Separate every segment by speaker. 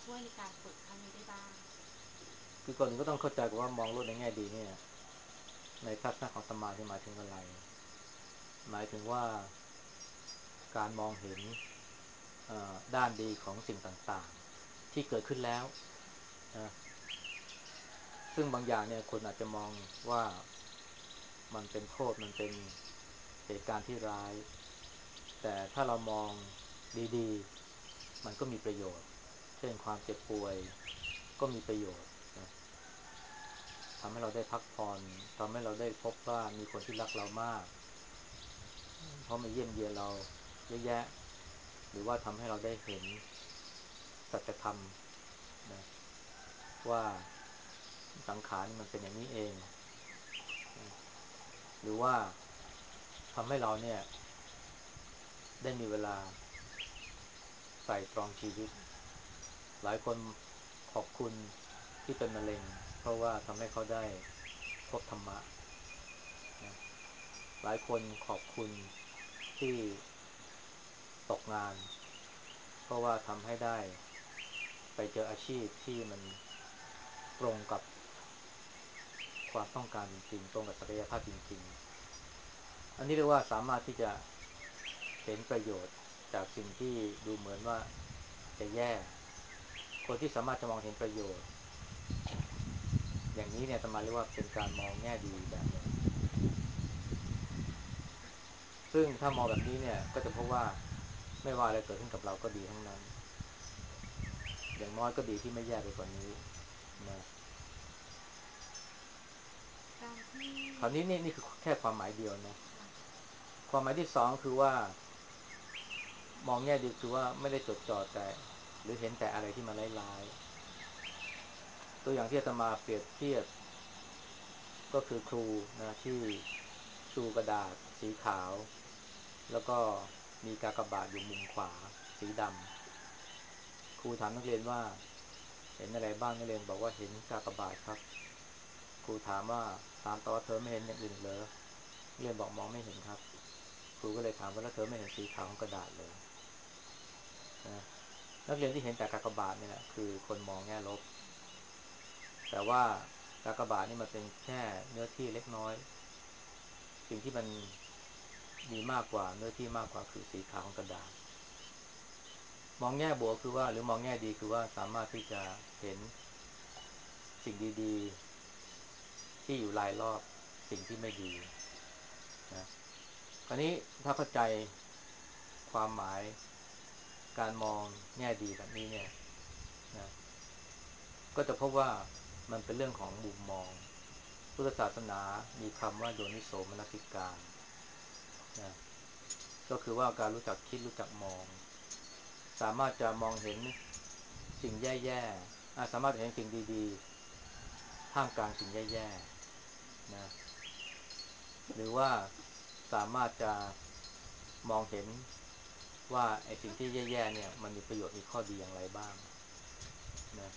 Speaker 1: ช่วยในการฝึกครั้งนี้ได้บ้าง
Speaker 2: คือก่อนอื่นก็ต้องเข้าใจก่อนว่ามองโลกในแง่ดีเนี่ยในทัศนะของอาตมาที่หมายถึงอะไรหมายถึงว่าการมองเห็นด้านดีของสิ่งต่างๆที่เกิดขึ้นแล้วนะซึ่งบางอย่างเนี่ยคนอาจจะมองว่ามันเป็นโทษมันเป็นเหตุการณ์ที่ร้ายแต่ถ้าเรามองดีๆมันก็มีประโยชน์เช่นความเจ็บป่วยก็มีประโยชน์นะทำให้เราได้พักผ่อนทำให้เราได้พบว่ามีคนที่รักเรามากเพราะมาเยี่ยมเยียนเราเยอะแยะหรือว่าทำให้เราได้เห็นสัจธรรมนะว่าสังขารมันเป็นอย่างนี้เองนะหรือว่าทำให้เราเนี่ยได้มีเวลาไตร่ตรองชีวิตหลายคนขอบคุณที่เป็นมะเร็งเพราะว่าทำให้เขาได้พบธรรมะนะหลายคนขอบคุณที่ตกงานเพราะว่าทำให้ได้ไปเจออาชีพที่มันตรงกับความต้องการจริงๆตรงกับศักยภาพจริงๆอันนี้เรียกว่าสามารถที่จะเห็นประโยชน์จากสิ่งที่ดูเหมือนว่าจะแย่คนที่สามารถจะมองเห็นประโยชน์อย่างนี้เนี่ยอาตมาเรียกว่าเป็นการมองแง่ดีแบบหนึ่งซึ่งถ้ามองแบบนี้เนี่ยก็จะพบว่าไม่ว่าอะไรเกิดขึ้นกับเราก็ดีทั้งนั้นอย่างน้อยก็ดีที่ไม่แย่ไปกว่านี้นะ
Speaker 1: การที่
Speaker 2: คราวนี้นี่คือแค่ความหมายเดียวนะ
Speaker 1: ค่ะ
Speaker 2: ความหมายที่สองคือว่ามองแง่ดีคือว่าไม่ได้จดจ่อแต่หรือเห็นแต่อะไรที่มันร้ายๆตัวอย่างที่อาตมาเปรียบเทียบก็คือครูนะที่ชูกระดาษสีขาวแล้วก็มีกากบาทอยู่มุมขวาสีดำครูถามนักเรียนว่าเห็นอะไรบ้างนักเรียนบอกว่าเห็นกากบาทครับครูถามว่าถามต่อว่าเธอไม่เห็นอย่างอื่นเหรอนักเรียนบอกมองไม่เห็นครับครูก็เลยถามว่าแล้วเธอไม่เห็นสีขาวของกระดาษเลยนะนักเรียนที่เห็นแต่กากบาทเนี่ยคือคนมองแง่ลบแต่ว่ากากบาทนี่มันเป็นแค่เนื้อที่เล็กน้อยสิ่งที่มันมีมากกว่าเนื้อที่มากกว่าคือสีขาวของกระดาษมองแง่บวกคือว่าหรือมองแง่ดีคือว่าสามารถที่จะเห็นสิ่งดีๆที่อยู่รายรอบสิ่งที่ไม่ดีนะคราวนี้ถ้าเข้าใจความหมายการมองแง่ดีแบบนี้เนี่ยนะก็จะพบว่ามันเป็นเรื่องของมุมมองพุทธศาสนามีคำว่าโยนิโสมนสิการนะก็คือว่าการรู้จักคิดรู้จักมองสามารถจะมองเห็นสิ่งแย่ๆสามารถเห็นสิ่งดีๆท่ามกลางสิ่งแย่ๆนะหรือว่าสามารถจะมองเห็นว่าไอ้สิ่งที่แย่ๆเนี่ยมันมีประโยชน์มีข้อดีอย่างไรบ้างนะ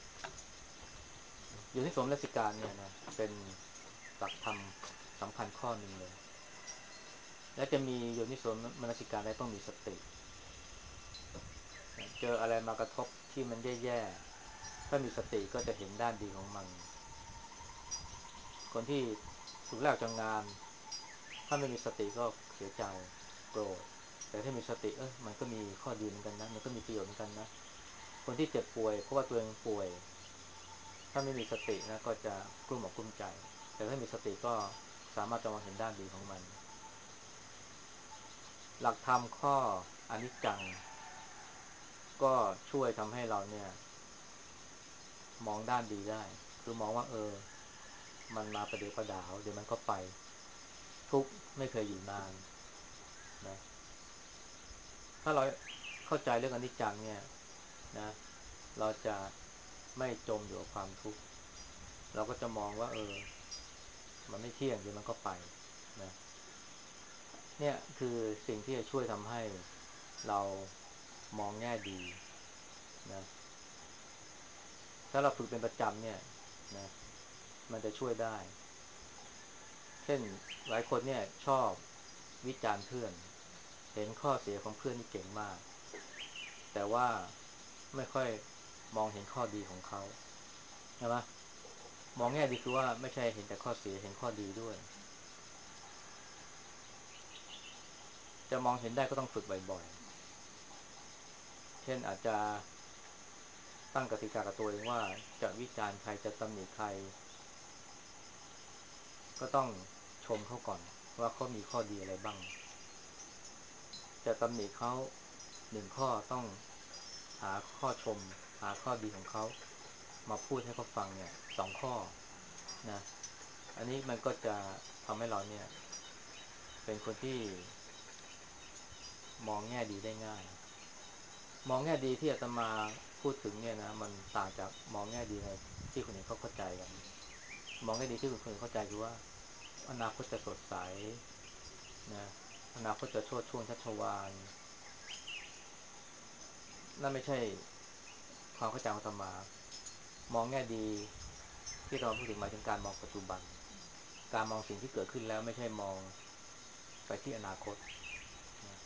Speaker 2: อยู่ที่สมรสิการเนี่ยนะเป็นหลักธรรมสำคัญข้อหนึ่งเลยและจะมีโยนิโสมนสิการได้ต้องมีสตินะเจออะไรมากระทบที่มันแย่ๆถ้ามีสติก็จะเห็นด้านดีของมันคนที่ถูกแลกจากงานถ้าไม่มีสติก็เสียใจโกรธแต่ถ้ามีสติมันก็มีข้อดีเหมือนกันนะมันก็มีประโยชน์เหมือนกันนะคนที่เจ็บป่วยเพราะว่าตัวเองป่วยถ้าไม่มีสตินะก็จะกลุ้มอกกลุ้มใจแต่ถ้ามีสติก็สามารถจะมองเห็นด้านดีของมันหลักธรรมข้ออนิจจังก็ช่วยทำให้เราเนี่ยมองด้านดีได้คือมองว่ามันมาประเดี๋ยวประดาวเดี๋ยวมันก็ไปทุกข์ไม่เคยอยู่นานนะถ้าเราเข้าใจเรื่องอนิจจังเนี่ยนะเราจะไม่จมอยู่กับความทุกข์เราก็จะมองว่ามันไม่เที่ยงเดี๋ยวมันก็ไปนะเนี่ยคือสิ่งที่จะช่วยทำให้เรามองแง่ดีนะถ้าเราฝึกเป็นประจำเนี่ยนะมันจะช่วยได้เช่นหลายคนเนี่ยชอบวิจารณ์เพื่อนเห็นข้อเสียของเพื่อนนี่เก่งมากแต่ว่าไม่ค่อยมองเห็นข้อดีของเขาใช่ไหมมองแง่ดีคือว่าไม่ใช่เห็นแต่ข้อเสียเห็นข้อดีด้วยจะมองเห็นได้ก็ต้องฝึกบ่อยๆเช่นอาจจะตั้งกติกากับตัวเองว่าจะวิจารณ์ใครจะตำหนิใครก็ต้องชมเขาก่อนว่าเขามีข้อดีอะไรบ้างจะตำหนิเขาหนึ่งข้อต้องหาข้อชมหาข้อดีของเขามาพูดให้เขาฟังเนี่ยสองข้อนะอันนี้มันก็จะทำให้เราเนี่ยเป็นคนที่มองแง่ดีได้ง่ายมองแง่ดีที่อาตมาพูดถึงเนี่ยนะมันต่างจากมองแง่ดีในที่คนอื่นเขาเข้าใจกันมองแง่ดีที่คนอื่นเข้าใจคือว่าอนาคตจะสดใสนะอนาคตจะโชติช่วงชัชวาลนั่นไม่ใช่ความเข้าใจของอาตมามองแง่ดีที่อาตมาพูดถึงหมายถึงการมองปัจจุบันการมองสิ่งที่เกิดขึ้นแล้วไม่ใช่มองไปที่อนาคตนะ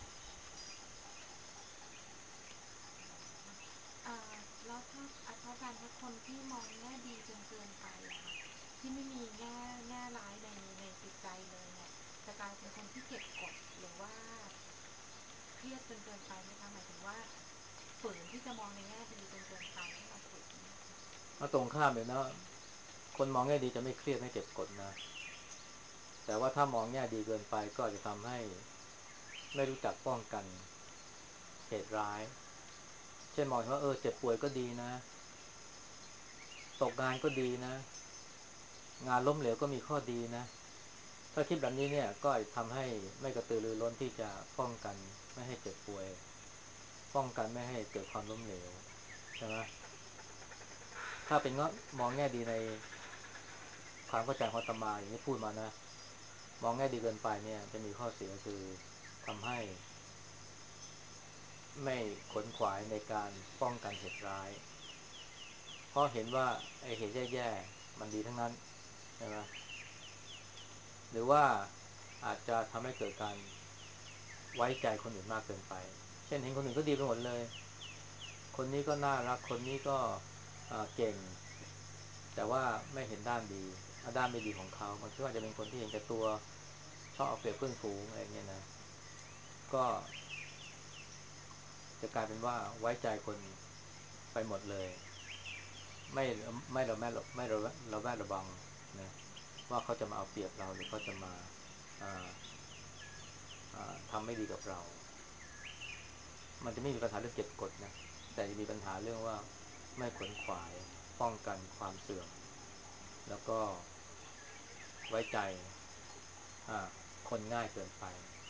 Speaker 1: เอ่อแล้วถ้าพระอาจารย์คะคนที่มองแง่ดีจนเกินไปอะค่ะที่ไม่มีแง่ร้ายในจิตใจเลยเนี่ยจะกลายเป็นคนที่เก็บกดหรือว่าเครียดจนเกินไปไหมคะหมายถึงว่าฝืนที่จะมองในแง่ดีจนเกินไปถ้าเราฝืน
Speaker 2: เอาตรงข้ามเลยนะคนมองแง่ดีจะไม่เครียดไม่เก็บกดนะแต่ว่าถ้ามองแง่ดีเกินไปก็จะทำให้ไม่รู้จักป้องกันเหตุร้ายเช่นมองว่าเจ็บป่วยก็ดีนะตกงานก็ดีนะงานล้มเหลวก็มีข้อดีนะถ้าคิดแบบนี้เนี่ยก็ทำให้ไม่กระตือรือร้นที่จะป้องกันไม่ให้เจ็บป่วยป้องกันไม่ให้เกิดความล้มเหลวใช่ไหมถ้าเป็นมองแง่ดีในความเข้าใจของอาตมาอย่างที่พูดมานะมองแง่ดีเกินไปเนี่ยจะมีข้อเสียคือทำให้ไม่ขนขวายในการป้องกันเหตุร้ายเพราะเห็นว่าไอ้เหตุแย่ๆมันดีทั้งนั้นใช่ไหมหรือว่าอาจจะทำให้เกิดการไว้ใจคนอื่นมากเกินไปเช่นเห็นคนอื่นก็ดีไปหมดเลยคนนี้ก็น่ารักคนนี้ก็เก่งแต่ว่าไม่เห็นด้านดีด้านไม่ดีของเขามันคือว่าจะเป็นคนที่เห็นแก่ตัวชอบเอาเปรียบเพื่อนฝูงอะไรเงี้ยนะก็จะกลายเป็นว่าไว้ใจคนไปหมดเลยไม่ไม่เราแม่ไม่เราแวดระวังนะว่าเขาจะมาเอาเปรียบเราหรือเขาจะมาอ่าทำไม่ดีกับเรามันจะไม่มีปัญหาเรื่องเก็บกดนะแต่จะมีปัญหาเรื่องว่าไม่ขวนขวายป้องกันความเสื่อมแล้วก็ไว้ใจอ่าคนง่ายเกินไป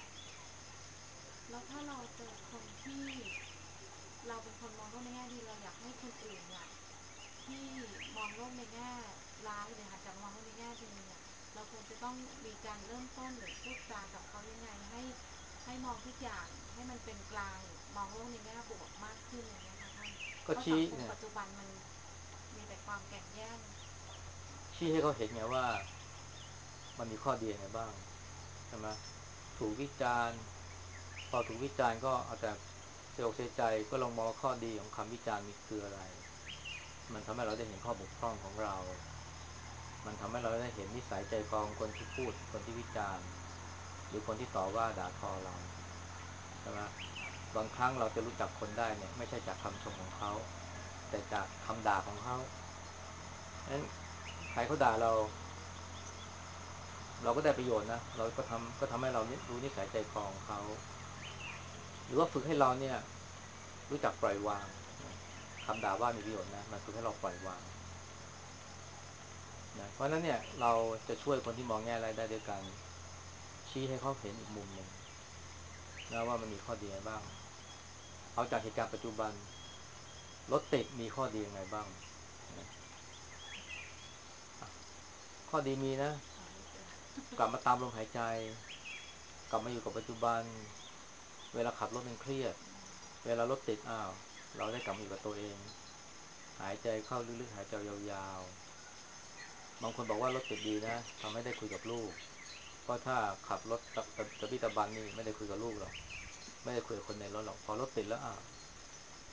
Speaker 1: แล้วถ้าเราเจอคนที่เราเป็นคนมองโลกในแง่ดีเราอยากให้คนอื่นเนี่ยที่มองโลกในแง่ร้ายเลยหันกลับมามองโลกในแง่ดีเนี่ยเราควรจะต้องมีการเริ่มต้นหรือพูดจากับเขายังไงให้มองทุกอย่างให้มันเป็นกลางหรือมองโลกในแง่บวกมากขึ้นอย่างเงี้ยค่ะท่าน
Speaker 2: ก็
Speaker 1: เพราะสั
Speaker 2: ชี้เนี่ย
Speaker 1: งคมปัจจุบันมันมีแต่ความแก่งแย่ง
Speaker 2: ชี้ให้เขาเห็นไงว่ามันมีข้อดียังไงบ้างใช่ไหมถูกวิจารณ์พอถูกวิจารณ์ก็เอาแต่เสียอกเสียใจก็ลองมองข้อดีของคำวิจารณ์มีคืออะไรมันทำให้เราได้เห็นข้อบกพร่องของเรามันทำให้เราได้เห็นนิสัยใจคอของคนที่พูดคนที่วิจารณ์หรือคนที่ต่อว่าด่าทอเราใช่ไหมบางครั้งเราจะรู้จักคนได้เนี่ยไม่ใช่จากคำชมของเขาแต่จากคำด่าของเขานั้นใครเขาด่าเราก็ได้ประโยชน์นะเราก็ทำให้เรารู้นิสัยใจคอของเขาหรือว่าฝึกให้เราเนี่ยรู้จักปล่อยวางนะคำด่าว่ามีประโยชน์นะมันฝึกให้เราปล่อยวางนะเพราะนั้นเนี่ยเราจะช่วยคนที่มองแง่อะไรได้ด้วยการชี้ให้เขาเห็นอีกมุมหนึ่งนะว่ามันมีข้อดีอะไรบ้างเอาจากเหตุการณ์ปัจจุบันรถติดมีข้อดียังไงบ้างนะข้อดีมีนะ
Speaker 1: หาไม่เจอ
Speaker 2: กลับมาตามลมหายใจกลับมาอยู่กับปัจจุบันเวลาขับรถมันเครียดเวลารถติดเราได้กลับมาอยู่กับตัวเองหายใจเข้าลึกๆหายใจยาวๆบางคนบอกว่ารถติดดีนะทำให้ได้คุยกับลูกเพราะถ้าขับรถตะบี้ตะบันนี่ไม่ได้คุยกับลูกหรอกไม่ได้คุยกับคนในรถหรอกพอรถติดแล้ว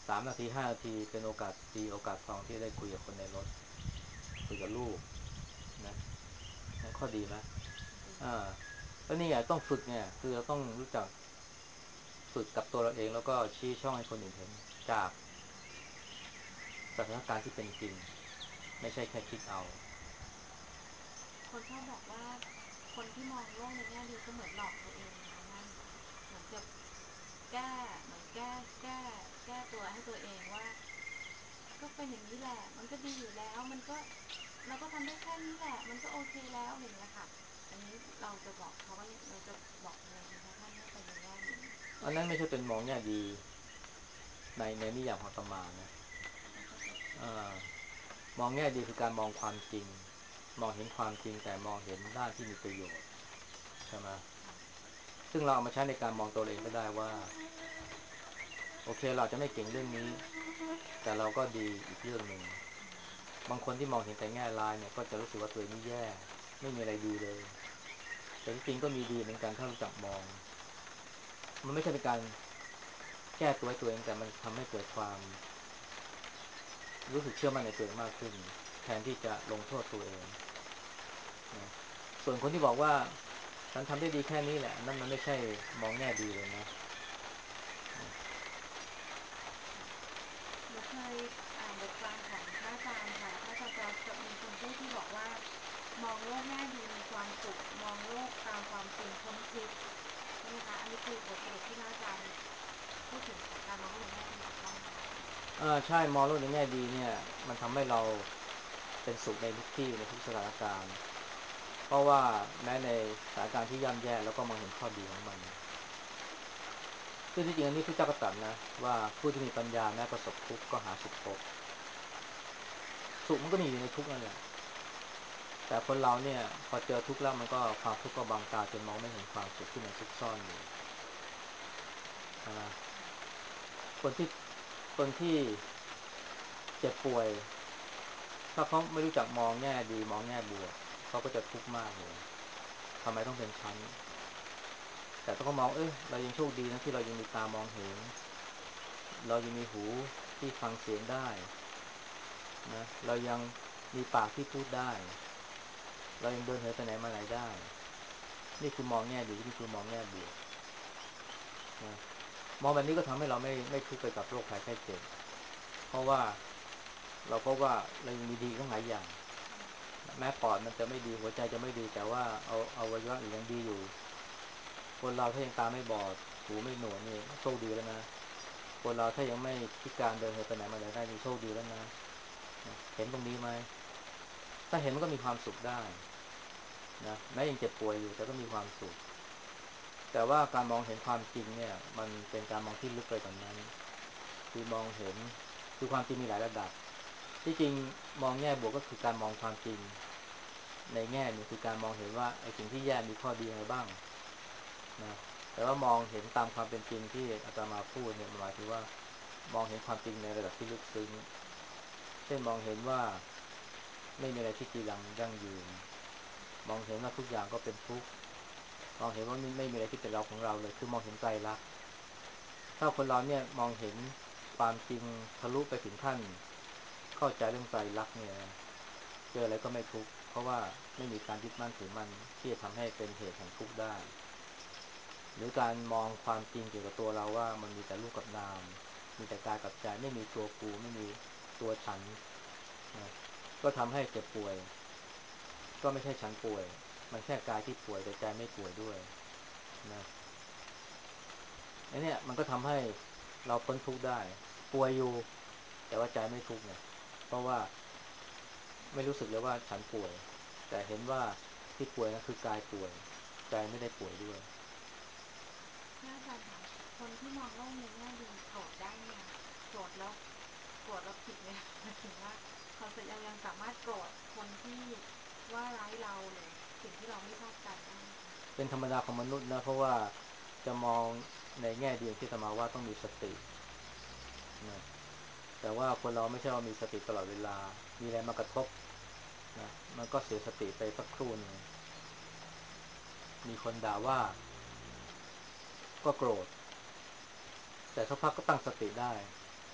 Speaker 2: 3 นาที5 นาทีเป็นโอกาสดีโอกาสทองที่ได้คุยกับคนในรถคุยกับลูกนะนั่นข้อดีไหม
Speaker 1: ดี
Speaker 2: อ่าแล้วนี่ไงต้องฝึกเนี่ยคือเราต้องรู้จักฝึกกับตัวเราเองแล้วก็ชี้ช่องให้คนอื่นเห็นจากสถานการณ์ที่เป็นจริงไม่ใช่แค่คิดเอา
Speaker 1: คนชอบบอกว่าคนที่มองโลกในแง่ดีก็เหมือนหลอกตัวเองนะคะท่านเหมือนกับแก้เหมือนแก้ตัวให้ตัวเองว่าก็เป็นอย่างนี้แหละมันก็ดีอยู่แล้วมันก็เราก็ทำได้แค่นี้แหละมันก็โอเคแล้วอะไรอย่างเงี้ยค่ะอันนี้เราจะบอกเขาว่าเราจะบอกยังไงดีคะท่านให้ไปในแง่นี้
Speaker 2: อันนั้นไม่ใช่เป็นมองแง่ดีในนิยามของอาตมานะ
Speaker 1: ไม่ใช่เป็น
Speaker 2: อ่ามองแง่ดีคือการมองความจริงมองเห็นความจริงแต่มองเห็นด้านที่มีประโยชน์ใช่ไหม
Speaker 1: ค่ะ
Speaker 2: ซึ่งเราเอามาใช้ในการมองตัวเองก็ได้ว่าโอเคเราจะไม่เก่งเรื่องนี้แต่เราก็ดีอีกเรื่องหนึ่งบางคนที่มองเห็นแต่แง่ร้ายเนี่ยก็จะรู้สึกว่าตัวเองนี่แย่ไม่มีอะไรดีเลยแต่ที่จริงก็มีดีเหมือนกันถ้ารู้จักมองมันไม่ใช่เป็นการแก้ตัวให้ตัวเองแต่มันทำให้เกิดความรู้สึกเชื่อมั่นในตัวเองมากขึ้นแทนที่จะลงโทษตัวเองนะส่วนคนที่บอกว่าฉันทำได้ดีแค่นี้แหละนั่นมันไม่ใช่มองแง่ดีเลยนะนะ
Speaker 1: ค่ะหนูเคยอ่านบทความของพระอาจารย์ค่ะพระอาจารย์จะมีคำพูดที่บอกว่ามองโลกแง่ดีมีความสุขมองโลกตามความจริงพ้นทุกข์ใช่ไหมคะอันนี้คือบทสรุปที่พระอาจารย์พูดถึงการมองโลกในแง่ดีถูกต้องไหมคะ
Speaker 2: ใช่มองโลกในแง่ดีเนี่ยมันทำให้เราเป็นสุขในทุกที่ในทุกสถานการณ์เพราะว่าแม้ในสถานการณ์ที่ย่ำแย่เราก็มองเห็นข้อดีของมันซึ่งที่จริงอันนี้พระเจ้าก็ตรัสนะว่าผู้ที่มีปัญญาแม้ประสบทุกข์ก็หาสุขพบสุขมันก็มีอยู่ในทุกข์นั่นแหละแต่คนเราเนี่ยพอเจอทุกข์แล้วมันก็ความทุกข์ก็บังตาจนมองไม่เห็นความสุขที่มันซุกซ่อนอยู่ใช่ไหมคนที่คนที่เจ็บป่วยถ้าเขาไม่รู้จักมองแง่ดีมองแง่บวกเขาก็จะทุกข์มากเลยทำไมต้องเป็นชั้นแต่ต้องมองเรายังโชคดีนะที่เรายังมีตามองเห็นเรายังมีหูที่ฟังเสียงได้นะเรายังมีปากที่พูดได้เรายังเดินเหินไปไหนมาไหนได้นี่คือมองแง่ดีนี่คือมองแง่บวกนะมองแบบนี้ก็ทำให้เราไม่ทุกข์ไปกับโรคภัยไข้เจ็บเพราะว่าเราก็ว่าเรายังมีดีตั้งหลายอย่างแม้ปอดมันจะไม่ดีหัวใจจะไม่ดีแต่ว่าเอาอวัยวะอื่นยังดีอยู่คนเราถ้ายังตาไม่บอดหูไม่หนวกนี่โชคดีแล้วนะคนเราถ้ายังไม่พิการเดินเหินไปไหนมาไหนได้นี่โชคดีแล้วนะเห็นตรงนี้ไหมถ้าเห็นมันก็มีความสุขได้นะแม้ยังเจ็บป่วยอยู่แต่ก็มีความสุขแต่ว่าการมองเห็นความจริงเนี่ยมันเป็นการมองที่ลึกไปกว่านั้นคือมองเห็นคือความจริงมีหลายระดับที่จริงมองแง่บวกก็คือการมองความจริงในแง่หนึ่งคือการมองเห็นว่าไอ้สิ่งที่แย่มีข้อดีอะไรบ้างนะแต่ว่ามองเห็นตามความเป็นจริงที่อาตมาพูดเนี่ยหมายถึงว่ามองเห็นความจริงในระดับที่ลึกซึ้งเช่นมองเห็นว่าไม่มีอะไรที่จีรังยั่งยืนมองเห็นว่าทุกอย่างก็เป็นทุกข์ มองเห็นว่าไม่มีอะไรที่เป็นเราของเราเลยคือมองเห็นไตรลักษณ์ถ้าคนเราเนี่ยมองเห็นความจริงทะลุไปถึงขั้นเข้าใจเรื่องไตรลักษณ์เนี่ยเจออะไรก็ไม่ทุกข์เพราะว่าไม่มีการยึดมั่นถือมั่นที่จะทำให้เป็นเหตุแห่งทุกข์ได้หรือการมองความจริงเกี่ยวกับตัวเราว่ามันมีแต่รูปกับนามมีแต่กายกับใจไม่มีตัวกูไม่มีตัวฉันนะก็ทำให้เจ็บป่วยก็ไม่ใช่ฉันป่วยมันแค่กายที่ป่วยแต่ใจไม่ป่วยด้วยนะไอ้เนี่ยมันก็ทำให้เราพ้นทุกข์ได้ป่วยอยู่แต่ว่าใจไม่ทุกข์เนี่ยเพราะว่าไม่รู้สึกเลยว่าฉันป่วยแต่เห็นว่าที่ป่วยนั่นคือกายป่วยใจไม่ได้ป่วยด้วย
Speaker 1: พระอาจารย์คะคนที่มองโลกในแง่ดีโกรธได้ไหมคะโกรธแล้วโกรธแล้วผิดไหมหมายถึงว่าเขาจะยังสามารถโกรธคนที่ว่าร้ายเราหรือสิ่งที่เราไม่ชอบใจได้ไหมคะ
Speaker 2: เป็นธรรมดาของมนุษย์นะเพราะว่าจะมองในแง่ดีอย่างที่อาตมาว่าต้องมีสตินะแต่ว่าคนเราไม่ใช่ว่ามีสติตลอดเวลามีอะไรมากระทบนะมันก็เสียสติไปสักครู่หนึ่งมีคนด่าว่าก็โกรธแต่สักพักก็ตั้งสติได้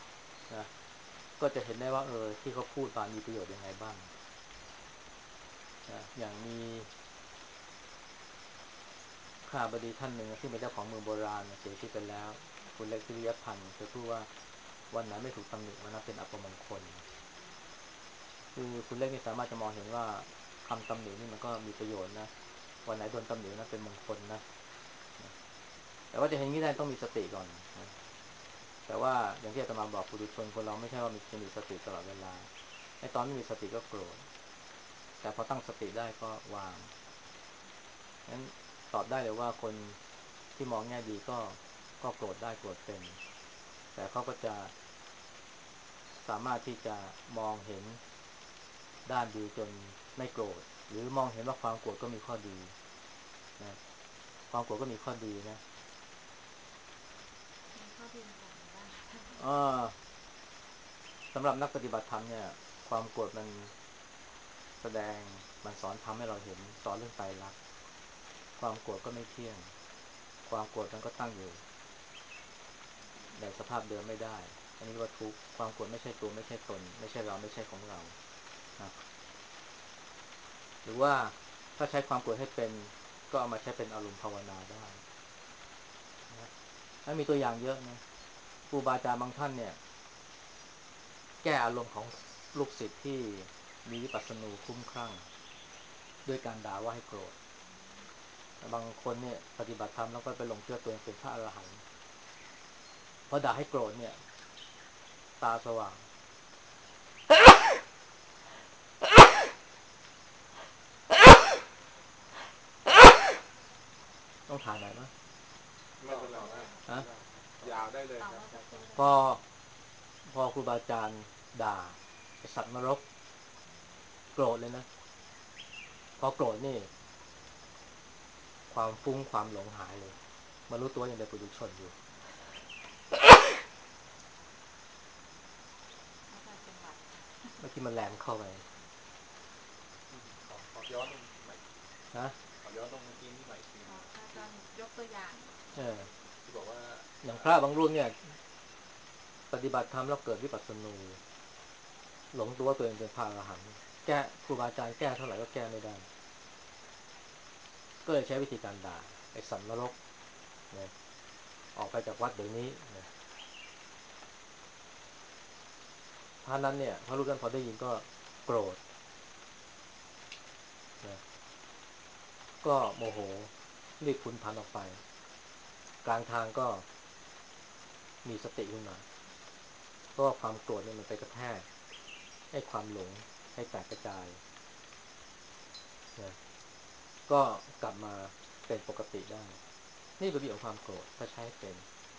Speaker 2: นะก็จะเห็นได้ว่าที่เขาพูดมามีประโยชน์ยังไงบ้างนะอย่างมีข้าบดีท่านหนึ่งซึ่งเป็นเจ้าของเมืองโบราณเสียชีวิตไปแล้วคุณเล็กพิริยพันธ์เคยพูดว่าวันไหนไม่ถูกตำหนิวันนั้นเป็นอัปมงคลคือคุณเล็กนี่สามารถจะมองเห็นว่าคำตำหนินี่มันก็มีประโยชน์นะวันไหนโดนตำหนินั้นเป็นมงคลนะแต่ว่าจะเห็นอย่างนี้ได้ต้องมีสติก่อนนะแต่ว่าอย่างที่อาตมาบอกปุถุชนคนเราไม่ใช่ว่าจะมีสติตลอดเวลาไอ้ตอนไม่มีสติก็โกรธแต่พอตั้งสติได้ก็วางงั้นตอบได้เลยว่าคนที่มองแง่ดีก็โกรธได้โกรธเป็นแต่เขาก็จะสามารถที่จะมองเห็นด้านดีจนไม่โกรธหรือมองเห็นว่าความโกรธก็มีข้อดีนะความโกรธก็มีข้อดีนะ
Speaker 1: มีข้อดีอย่างไรบ้างคะท่าน
Speaker 2: อ่าสำหรับนักปฏิบัติธรรมเนี่ยความโกรธมันแสดงมันสอนทำให้เราเห็นสอนเรื่องไตรลักษณ์ความโกรธก็ไม่เที่ยงความโกรธมันก็ตั้งอยู่ในสภาพเดิมไม่ได้อันนี้ว่าทุกข์ความโกรธไม่ใช่ตัวไม่ใช่ตนไม่ใช่เราไม่ใช่ของเรานะหรือว่าถ้าใช้ความโกรธให้เป็นก็เอามาใช้เป็นอารมณ์ภาวนาได้นะถ้ามีตัวอย่างเยอะนะครูบาอาจารย์บางท่านเนี่ยแก้อารมณ์ของลูกศิษย์ที่มีวิปัสสนูคุ้มครั่งด้วยการด่าว่าให้โกรธบางคนเนี่ยปฏิบัติธรรมแล้วก็ไปหลงเชื่อตัวเองเป็นพระอรหันต์พอด่าให้โกรธเนี่ยตาสว่างต้องถ่ายไหนมั้ย
Speaker 3: ไม่เป็นไร
Speaker 2: ฮะ
Speaker 3: ยาวได้เลย
Speaker 1: ต่อ
Speaker 3: ครับ
Speaker 1: เมื่อสักครู่
Speaker 2: พอพอครูบาอาจารย์ด่าไอ้สัตว์นรกโกรธเลยนะพอโกรธนี่ความฟุ้งความหลงหายเลยมารู้ตัวยังเป็นปุถุชนอยู่
Speaker 1: อาจารย์เป็นหวัด
Speaker 2: เมื่อกี้มันแรงเข้าไป
Speaker 3: ขอย้อนลงใหม่
Speaker 2: ฮะ
Speaker 3: ขอย้อนลงเมื่อกี้นี่ใหม่ทีนึง
Speaker 1: อาจารย์ยกตัวอย่าง
Speaker 3: ที่บอกว่า
Speaker 2: อย่างพระบางรูปเนี่ยปฏิบัติธรรมแล้วเกิดวิปัสสนูหลงตัวตัวเองเป็นพระอรหันต์แก้ครูบาอาจารย์แก้เท่าไหร่ก็แก้ไม่ได้ก็เลยใช้วิธีการด่าไอ้สัตว์นรกเนี่ยออกไปจากวัดเดี๋ยวนี้เนี่ยพระนั้นเนี่ยพระรูปนั้นพอได้ยินก็โกรธนะก็โมโหรีบพุนพันออกไปกลางทางก็มีสติขึ้นมาเพราะว่าความโกรธเนี่ยมันไปกระแทกให้ความหลงให้แตกกระจายนะก็กลับมาเป็นปกติได้นี่เป็นวิธีของความโกรธถ้าใช้เป็น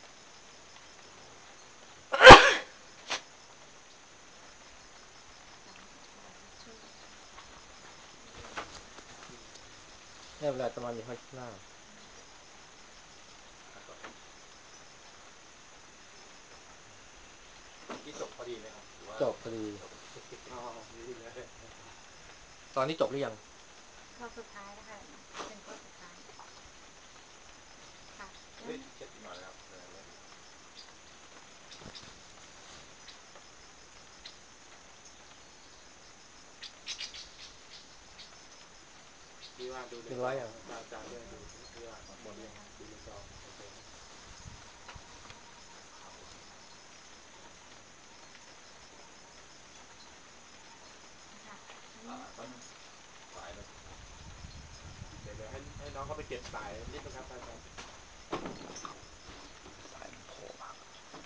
Speaker 1: อาจารย์ขอทิชชู่
Speaker 2: เนี่ยเวลาตมามีห้อยหน้า
Speaker 3: ที่จบพอดีไหมครับหรือว่า
Speaker 2: จบพอดี
Speaker 3: จบอ๋อดีเลย
Speaker 2: ตอนนี้จบหรือยัง
Speaker 1: ข้อสุดท้ายนะคะเป็นข้อสุดท้ายค่ะงั้น
Speaker 3: เช็ดอีกหน่อยนะครับเล็กพี่ว่าดูในจออาจารย์ด้วยดูพี่ว่าหมดยังดูในจอโอเคไหม
Speaker 1: ค่ะงั้น
Speaker 3: แป๊บนึงสายมันเดี๋ยวให้น้องเขาไปเก็บสายนิดนึงครับอาจารย์
Speaker 2: สายมันโผล่มา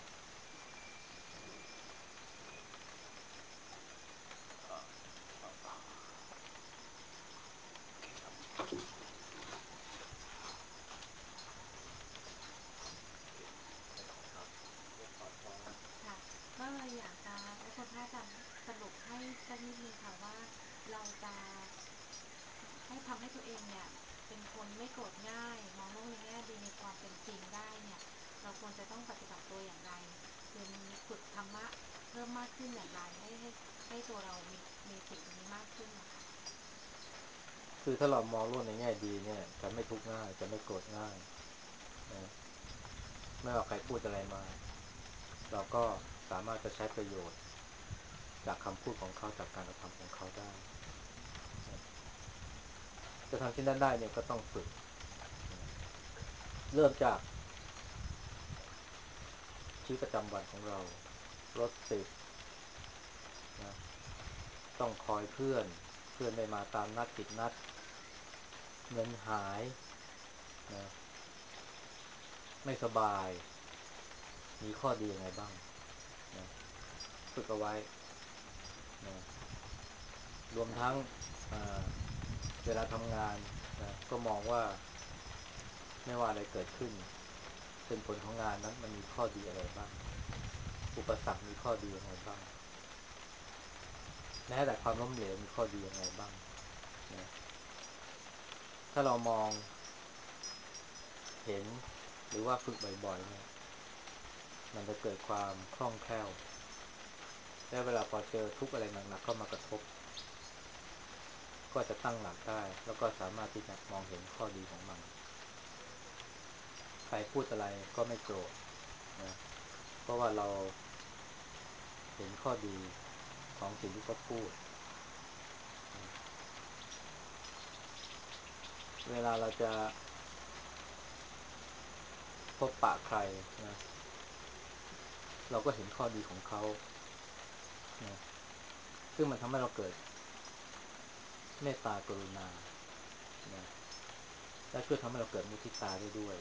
Speaker 2: โอเคครับ
Speaker 3: ไม่ต้องถอดไม่ถอดพอนะ
Speaker 1: ค่ะก็เลยอยากจะรบกวนพระอาจารย์สรุปให้สักนิดนึงค่ะว่าเราจะให้ทำให้ตัวเองเนี่ยเป็นคนไม่โกรธง่ายมองโลกในแง่ดีในความเป็นจริงได้เนี่ยเราควรจะต้องปฏิบัติตัวอย่างไรคือฝึกธรรมะเพิ่มมากขึ้นอย่างไรให้ตัวเรามีสิ่งตรงนี้มากขึ้นนะคะ
Speaker 2: คือถ้าเรามองโลกในแง่ดีเนี่ยจะไม่ทุกข์ง่ายจะไม่โกรธง่ายนะไม่ว่าใครพูดอะไรมาเราก็สามารถจะใช้ประโยชน์จากคำพูดของเขาจากการกระทำของเขาได้จะทำเช่นนั้นได้เนี่ยก็ต้องฝึกเริ่มจากชีวิตประจำวันของเรารถติดนะต้องคอยเพื่อนไม่มาตามนัดผิดนัดเงินหายนะไม่สบายมีข้อดียังไงบ้างนะฝึกเอาไว้นะรวมทั้งเวลาทำงานนะก็มองว่าไม่ว่าอะไรเกิดขึ้นเป็นผลของงานนั้นมันมีข้อดีอะไรบ้างอุปสรรคมีข้อดียังไงบ้างแม้แต่ความล้มเหลวมีข้อดียังไงบ้างนะถ้าเรามองเห็นหรือว่าฝึกบ่อยๆเนี่ยมันจะเกิดความคล่องแคล่วและเวลาพอเจอทุกข์อะไรหนักๆเข้ามากระทบก็จะตั้งหลักได้แล้วก็สามารถที่จะมองเห็นข้อดีของมันใครพูดอะไรก็ไม่โกรธนะเพราะว่าเราเห็นข้อดีของสิ่งที่เขาพูดเวลาเราจะพบปะใครนะเราก็เห็นข้อดีของเขานะซึ่งมันทำให้เราเกิดเมตตากรุณานะและช่วยทำให้เราเกิดมุทิตาได้ด้วย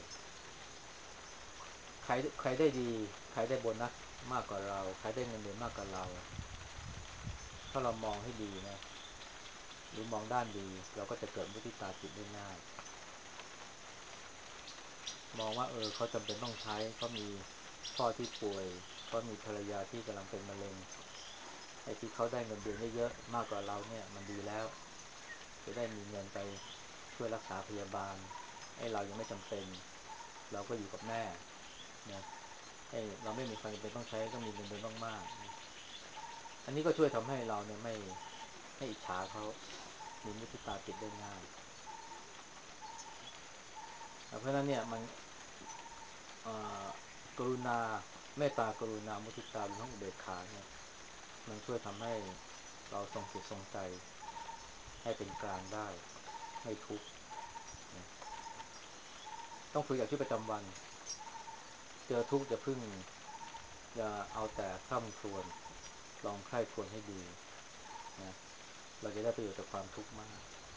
Speaker 2: ใครได้ดีใครได้โบนัสมากกว่าเราใครได้เงินเดือนมากกว่าเราถ้าเรามองให้ดีนะหรือมองด้านดีเราก็จะเกิดมุทิตาจิตได้ง่ายมองว่าเขาจำเป็นต้องใช้เขามีพ่อที่ป่วยเขามีภรรยาที่กำลังเป็นมะเร็งไอ้ที่เขาได้เงินเดือนเยอะๆมากกว่าเราเนี่ยมันดีแล้วจะได้มีเงินไปช่วยรักษาพยาบาลไอ้เรายังไม่จำเป็นเราก็อยู่กับแม่นะไอ้เราไม่มีความจำเป็นต้องใช้ต้องมีเงินเดือนมากๆนะอันนี้ก็ช่วยทำให้เราเนี่ยไม่อิจฉาเขามีมุทิตาจิตได้ง่ายเพราะฉะนั้นเนี่ยมันกรุณาเมตตากรุณามุทิตารวมทั้งอุเบกขาเนี่ยมันช่วยทำให้เราทรงจิตทรงใจให้เป็นกลางได้ไม่ทุกข์นะต้องฝึกจากชีวิตประจำวันเจอทุกข์อย่าพึ่งอย่าเอาแต่คร่ำครวญลองใคร่ครวญให้ดีนะเราจะได้ประโยชน์จากความทุกข์มาก